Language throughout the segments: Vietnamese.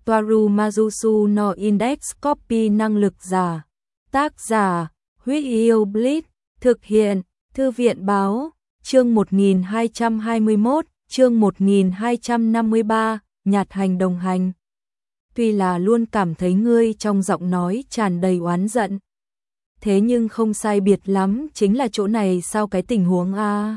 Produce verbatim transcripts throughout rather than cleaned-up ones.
Toaru Majusu no Index Copy năng lực giả. Tác giả, Huyết Yêu Blitz, thực hiện, Thư viện báo, chương một nghìn hai trăm hai mươi mốt, chương một nghìn hai trăm năm mươi ba, nhạt hành đồng hành. Tuy là luôn cảm thấy ngươi trong giọng nói tràn đầy oán giận. Thế nhưng không sai biệt lắm, chính là chỗ này sao cái tình huống a?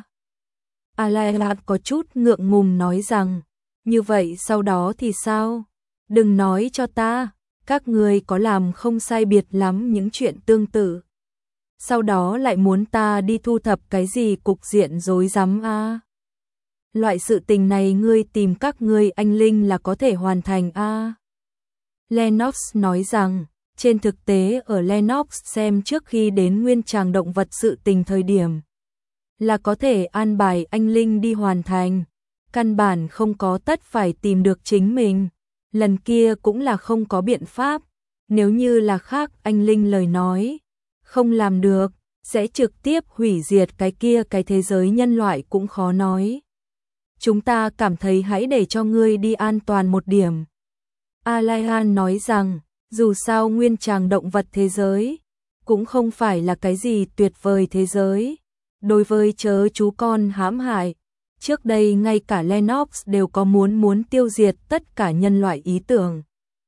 Alaya có chút ngượng ngùng nói rằng, như vậy sau đó thì sao? Đừng nói cho ta, các ngươi có làm không sai biệt lắm những chuyện tương tự. Sau đó lại muốn ta đi thu thập cái gì cục diện rối rắm a? Loại sự tình này ngươi tìm các ngươi anh linh là có thể hoàn thành a? Lennox nói rằng, trên thực tế ở Lennox xem trước khi đến nguyên tràng động vật sự tình thời điểm là có thể an bài anh linh đi hoàn thành, căn bản không có tất phải tìm được chính mình. Lần kia cũng là không có biện pháp, nếu như là khác anh linh lời nói, không làm được, sẽ trực tiếp hủy diệt cái kia cái thế giới nhân loại cũng khó nói. Chúng ta cảm thấy hãy để cho ngươi đi an toàn một điểm. Alaihan nói rằng, dù sao nguyên tràng động vật thế giới, cũng không phải là cái gì tuyệt vời thế giới. Đối với chớ chú con hãm hại, trước đây ngay cả Lennox đều có muốn muốn tiêu diệt tất cả nhân loại ý tưởng.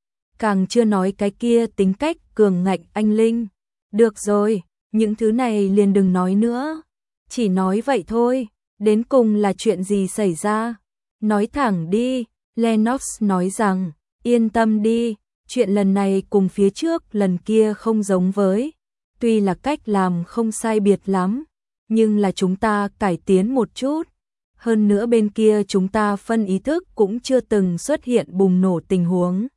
Càng chưa nói cái kia tính cách cường ngạnh anh linh. Được rồi, những thứ này liền đừng nói nữa. Chỉ nói vậy thôi, đến cùng là chuyện gì xảy ra? Nói thẳng đi, Lennox nói rằng, yên tâm đi, chuyện lần này cùng phía trước lần kia không giống với. Tuy là cách làm không sai biệt lắm, nhưng là chúng ta cải tiến một chút. Hơn nữa bên kia chúng ta phân ý thức cũng chưa từng xuất hiện bùng nổ tình huống.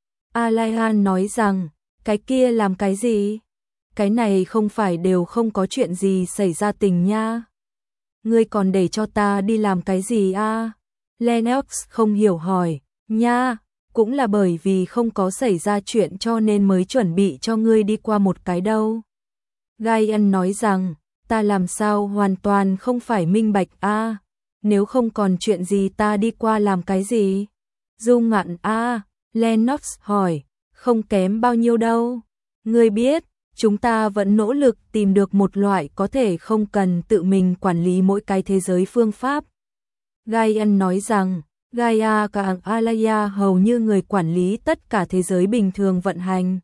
Alaihan nói rằng, cái kia làm cái gì? Cái này không phải đều không có chuyện gì xảy ra tình nha. Ngươi còn để cho ta đi làm cái gì a? À? Lennox không hiểu hỏi, nha, cũng là bởi vì không có xảy ra chuyện cho nên mới chuẩn bị cho ngươi đi qua một cái đâu. Gaian nói rằng, ta làm sao hoàn toàn không phải minh bạch a? À? Nếu không còn chuyện gì ta đi qua làm cái gì? Du Ngạn a? À? Lennox hỏi, không kém bao nhiêu đâu. Ngươi biết, chúng ta vẫn nỗ lực tìm được một loại có thể không cần tự mình quản lý mỗi cái thế giới phương pháp. Gaian nói rằng, Gaia và Alaya hầu như người quản lý tất cả thế giới bình thường vận hành.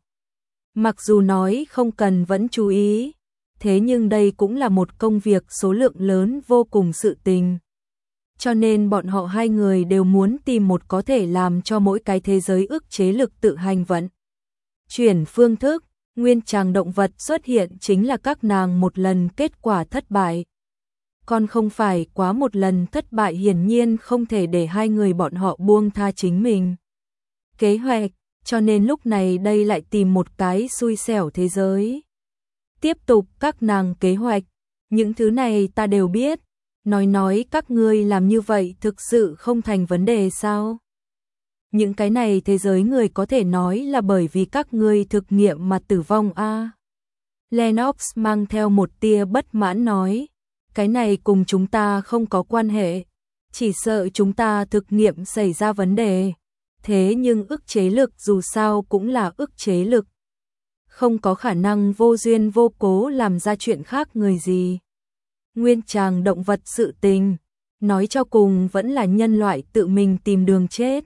Mặc dù nói không cần vẫn chú ý, thế nhưng đây cũng là một công việc số lượng lớn vô cùng sự tình. Cho nên bọn họ hai người đều muốn tìm một có thể làm cho mỗi cái thế giới ức chế lực tự hành vận. Chuyển phương thức, nguyên tràng động vật xuất hiện chính là các nàng một lần kết quả thất bại. Còn không phải quá một lần thất bại hiển nhiên không thể để hai người bọn họ buông tha chính mình. Kế hoạch, cho nên lúc này đây lại tìm một cái xui xẻo thế giới. Tiếp tục các nàng kế hoạch, những thứ này ta đều biết. Nói nói các ngươi làm như vậy thực sự không thành vấn đề sao? Những cái này thế giới người có thể nói là bởi vì các ngươi thực nghiệm mà tử vong a. À? Lennox mang theo một tia bất mãn nói, cái này cùng chúng ta không có quan hệ, chỉ sợ chúng ta thực nghiệm xảy ra vấn đề. Thế nhưng ức chế lực dù sao cũng là ức chế lực. Không có khả năng vô duyên vô cố làm ra chuyện khác người gì. Nguyên tràng động vật sự tình, nói cho cùng vẫn là nhân loại tự mình tìm đường chết.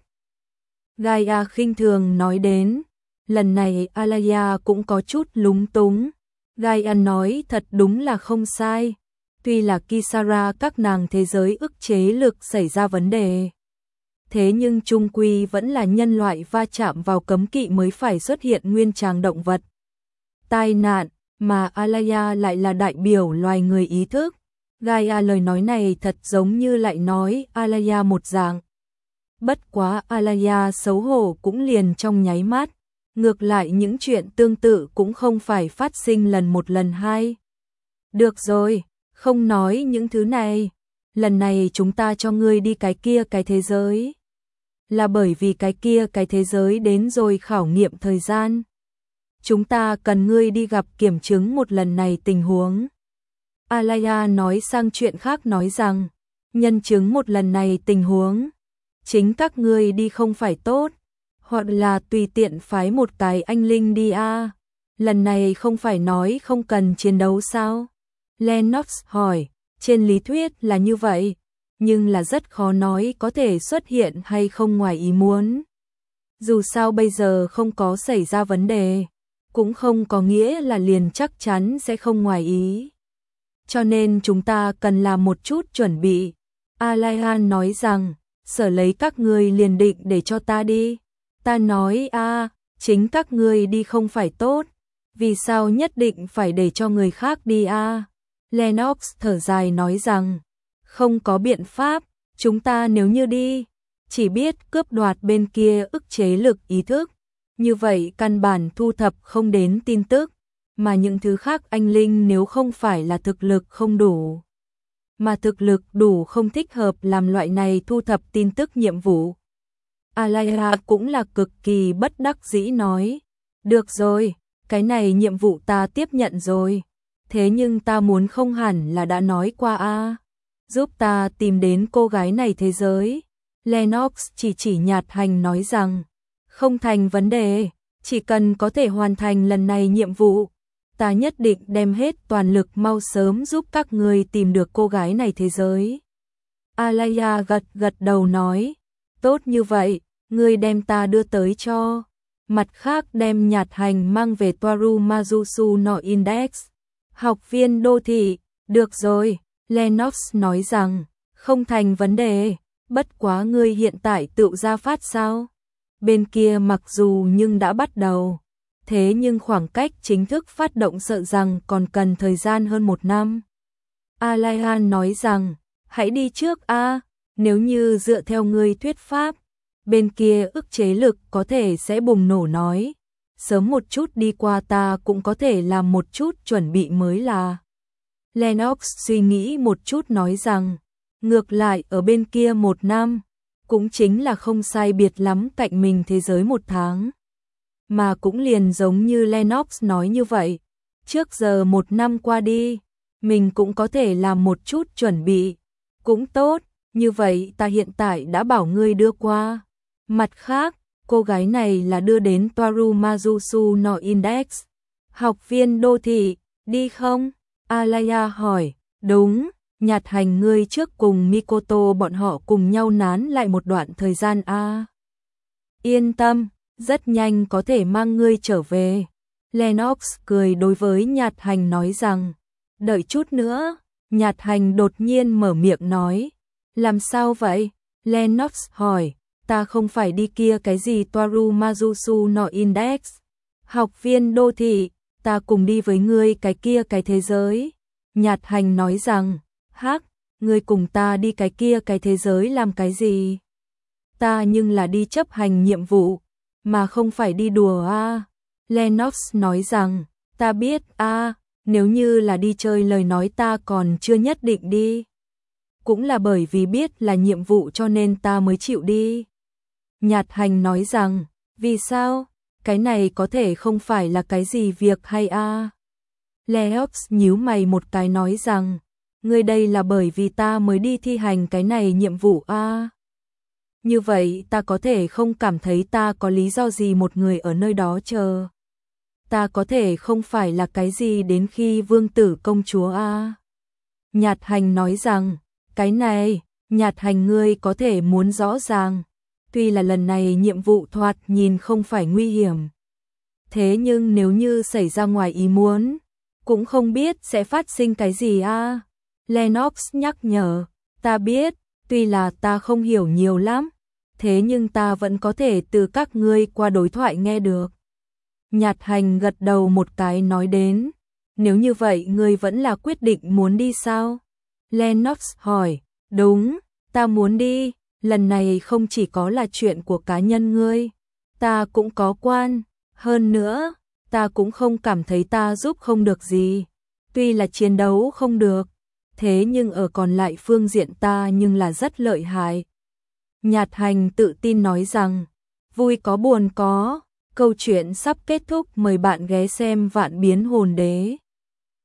Gaia khinh thường nói đến, lần này Alaya cũng có chút lúng túng. Gaia nói thật đúng là không sai, tuy là Kisara các nàng thế giới ức chế lực xảy ra vấn đề. Thế nhưng chung quy vẫn là nhân loại va chạm vào cấm kỵ mới phải xuất hiện nguyên tràng động vật. Tai nạn, mà Alaya lại là đại biểu loài người ý thức. Gaia lời nói này thật giống như lại nói Alaya một dạng. Bất quá Alaya xấu hổ cũng liền trong nháy mắt. Ngược lại những chuyện tương tự cũng không phải phát sinh lần một lần hai. Được rồi, không nói những thứ này. Lần này chúng ta cho ngươi đi cái kia cái thế giới. Là bởi vì cái kia cái thế giới đến rồi khảo nghiệm thời gian. Chúng ta cần ngươi đi gặp kiểm chứng một lần này tình huống. Alaya nói sang chuyện khác nói rằng, nhân chứng một lần này tình huống, chính các ngươi đi không phải tốt, Hoặc là tùy tiện phái một cái anh linh đi a. Lần này không phải nói không cần chiến đấu sao? Lennox hỏi, trên lý thuyết là như vậy, nhưng là rất khó nói có thể xuất hiện hay không ngoài ý muốn. Dù sao bây giờ không có xảy ra vấn đề, cũng không có nghĩa là liền chắc chắn sẽ không ngoài ý. Cho nên chúng ta cần làm một chút chuẩn bị. Alaihan nói rằng, sở lấy các ngươi liền định để cho ta đi. Ta nói a, chính các ngươi đi không phải tốt, vì sao nhất định phải để cho người khác đi a? Lennox thở dài nói rằng, không có biện pháp, chúng ta nếu như đi, chỉ biết cướp đoạt bên kia ức chế lực ý thức, như vậy căn bản thu thập không đến tin tức, mà những thứ khác anh linh nếu không phải là thực lực không đủ, mà thực lực đủ không thích hợp làm loại này thu thập tin tức nhiệm vụ. Alaya cũng là cực kỳ bất đắc dĩ nói, được rồi, cái này nhiệm vụ ta tiếp nhận rồi, thế nhưng ta muốn không hẳn là đã nói qua a, giúp ta tìm đến cô gái này thế giới. Lennox chỉ chỉ Nhạt Hành nói rằng, không thành vấn đề, chỉ cần có thể hoàn thành lần này nhiệm vụ, ta nhất định đem hết toàn lực mau sớm giúp các người tìm được cô gái này thế giới. Alaya gật gật đầu nói, tốt như vậy, ngươi đem ta đưa tới cho. Mặt khác đem Nhạt Hành mang về Toaru Majusu no Index. Học viên đô thị, được rồi, Lennox nói rằng, không thành vấn đề, bất quá ngươi hiện tại tự ra phát sao? Bên kia mặc dù nhưng đã bắt đầu, thế nhưng khoảng cách chính thức phát động sợ rằng còn cần thời gian hơn một năm. Alaihan nói rằng, hãy đi trước a, nếu như dựa theo ngươi thuyết pháp, bên kia ức chế lực có thể sẽ bùng nổ nói, sớm một chút đi qua ta cũng có thể làm một chút chuẩn bị mới là. Lennox suy nghĩ một chút nói rằng, ngược lại ở bên kia một năm, cũng chính là không sai biệt lắm cạnh mình thế giới một tháng. Mà cũng liền giống như Lennox nói như vậy, trước giờ một năm qua đi, mình cũng có thể làm một chút chuẩn bị, cũng tốt, như vậy ta hiện tại đã bảo ngươi đưa qua. Mặt khác, cô gái này là đưa đến Toaru Majusu no Index. Học viên đô thị, đi không? Alaya hỏi, đúng, Nhạt Hành ngươi trước cùng Mikoto bọn họ cùng nhau nán lại một đoạn thời gian a. Yên tâm, rất nhanh có thể mang ngươi trở về. Lennox cười đối với Nhạt Hành nói rằng, đợi chút nữa. Nhạt Hành đột nhiên mở miệng nói, làm sao vậy? Lennox hỏi, ta không phải đi kia cái gì Toaru Majusu no Index. Học viên đô thị, ta cùng đi với ngươi cái kia cái thế giới. Nhạt Hành nói rằng, hắc, ngươi cùng ta đi cái kia cái thế giới làm cái gì? Ta nhưng là đi chấp hành nhiệm vụ, mà không phải đi đùa a. Lennox nói rằng, ta biết a, nếu như là đi chơi lời nói ta còn chưa nhất định đi. Cũng là bởi vì biết là nhiệm vụ cho nên ta mới chịu đi. Nhạt Hành nói rằng, vì sao? Cái này có thể không phải là cái gì việc hay a. Lennox nhíu mày một cái nói rằng, ngươi đây là bởi vì ta mới đi thi hành cái này nhiệm vụ a. Như vậy ta có thể không cảm thấy ta có lý do gì một người ở nơi đó chờ. Ta có thể không phải là cái gì đến khi vương tử công chúa a. Nhạt Hành nói rằng, cái này, Nhạt Hành ngươi có thể muốn rõ ràng. Tuy là lần này nhiệm vụ thoạt nhìn không phải nguy hiểm. Thế nhưng nếu như xảy ra ngoài ý muốn, cũng không biết sẽ phát sinh cái gì a. Lennox nhắc nhở, ta biết, tuy là ta không hiểu nhiều lắm, thế nhưng ta vẫn có thể từ các ngươi qua đối thoại nghe được. Nhạt Hành gật đầu một cái nói đến, nếu như vậy ngươi vẫn là quyết định muốn đi sao? Lennox hỏi, đúng, ta muốn đi, lần này không chỉ có là chuyện của cá nhân ngươi, ta cũng có quan, hơn nữa, ta cũng không cảm thấy ta giúp không được gì, tuy là chiến đấu không được, thế nhưng ở còn lại phương diện ta nhưng là rất lợi hại. Nhạt Hành tự tin nói rằng, vui có buồn có, câu chuyện sắp kết thúc, mời bạn ghé xem Vạn Biến Hồn Đế.